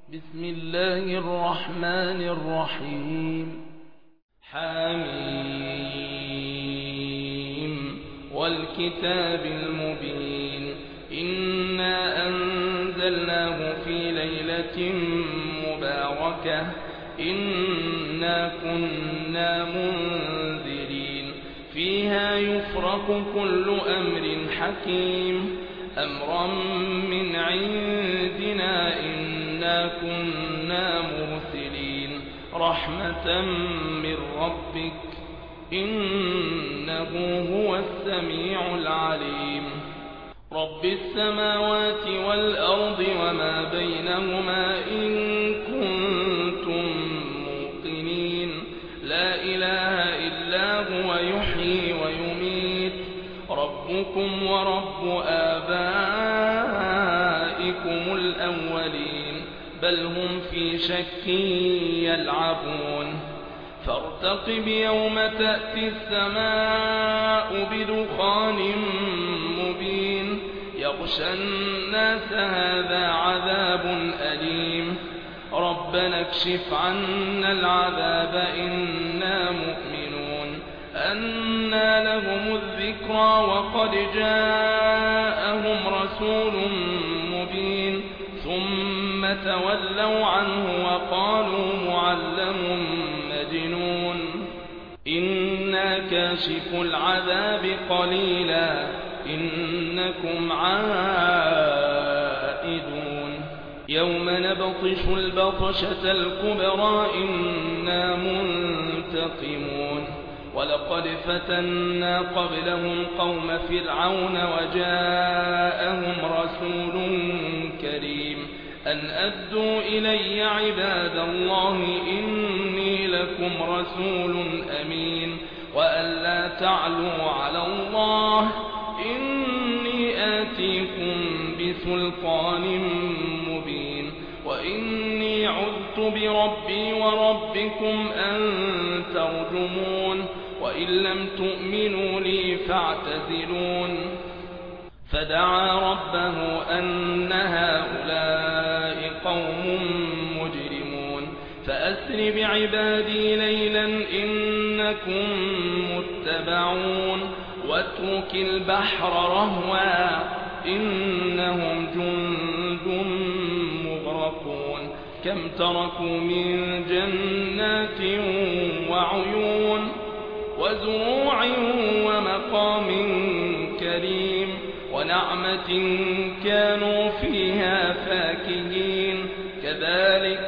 بسم الله الرحمن الرحيم. حميم والكتاب المبين. إنا أنزلناه في ليلة مباركة إنا كنا منذرين فيها يفرق كل أمر حكيم أمرا من عندنا إنا كنا مرسلين رحمة من ربك إنه هو السميع العليم. رب السماوات والأرض وما بينهما إن كنتم موقنين لا إله إلا هو يحيي ويميت ربكم ورب آبائكم الأولين بل هم في شك يلعبون. فارتقب يوم تأتي السماء بدخان مبين يغشى الناس هذا عذاب أليم ربنا اكشف عنا العذاب إنا مؤمنون. أنى لهم الذكرى وقد جاءهم رسول مبين ثم تولوا عنه وقالوا معلم مجنون. إنا كاشف العذاب قليلا إنكم عائدون. يوم نبطش البطشة الكبرى إنا منتقمون. ولقد فتنا قبلهم قوم فرعون وجاءهم رسول كريم أن أدوا إلي عباد الله إني لكم رسول أمين وأن لا تعلوا على الله إني آتيكم بسلطان مبين وإني عذت بربي وربكم أن ترجمون وإن لم تؤمنوا لي فاعتزلون. فدعا ربه أن هؤلاء قوم مجرمون فأسر بعبادي ليلا إنكم متبعون واترك البحر رهوا إنهم جند مغرقون. كم تركوا من جنات وعيون وزروع ومقام كريم ونعمة كانوا فيها فاكهين كذلك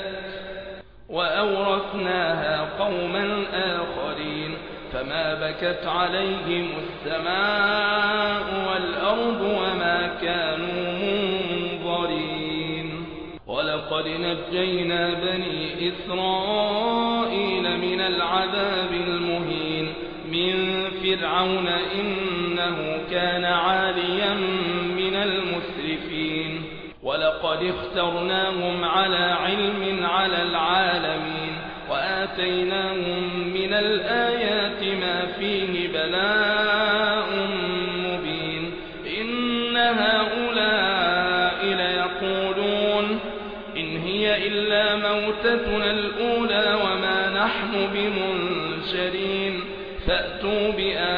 وأورثناها قوما آخرين فما بكت عليهم السماء والأرض وما كانوا منظرين. ولقد نجينا بني إسرائيل من العذاب المهين من فرعون إنه كان عاليا من المسرفين. ولقد اخترناهم على علم على العالمين وآتيناهم من الآيات ما فيه بلاء مبين. إن هؤلاء ليقولون إن هي إلا موتتنا الأولى وما نحن بمنشرين فأتوا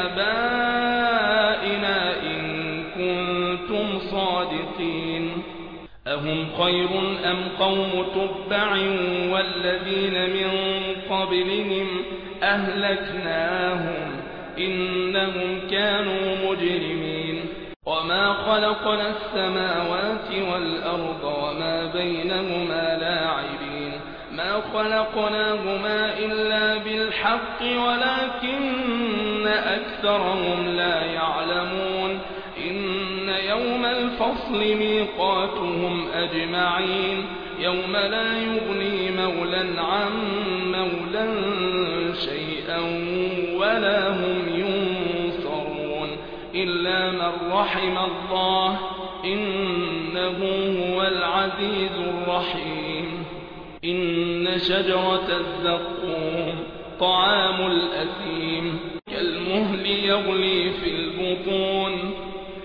بآبائنا إن كنتم صادقين. أهم خير أم قوم تبع والذين من قبلهم أهلكناهم إنهم كانوا مجرمين. وما خلقنا السماوات والأرض وما بينهما لاعبين ما خلقناهما إلا بالحق ولكن أكثرهم لا يعلمون. إن يوم الفصل ميقاتهم أجمعين يوم لا يغني مولى عن مولى شيئا ولا هم ينصرون إلا من رحم الله إنه هو العزيز الرحيم. إن شجرة الزقوم طعام الأثيم كالمهل يغلي في البطون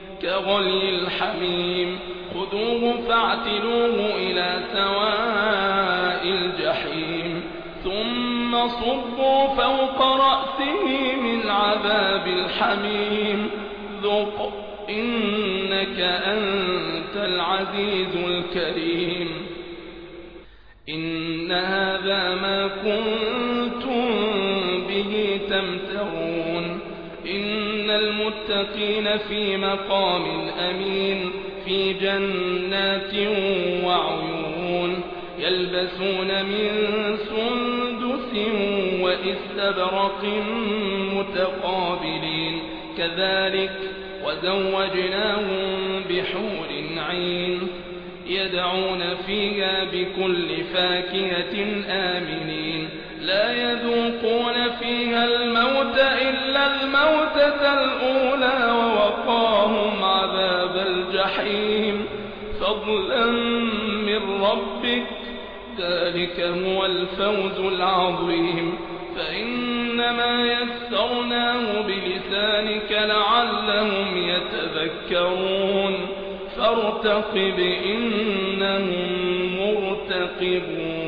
كغلي الحميم خذوه فاعتلوه إلى سواء صبوا فوق رأسه من عذاب الحميم ذق إنك أنت العزيز الكريم إن هذا ما كنتم به تمترون إن المتقين في مقام أمين في جنات وعيون يلبسون من سندس وإستبرق متقابلين كذلك وزوجناهم بحور عين يدعون فيها بكل فاكهة آمنين لا يذوقون فيها الموت إلا الموتة الأولى ووقاهم عذاب الجحيم فضلا من ربك ذلك هو الفوز العظيم فإنما يسرناه بلسانك لعلهم يتذكرون فارتقب إنهم مرتقبون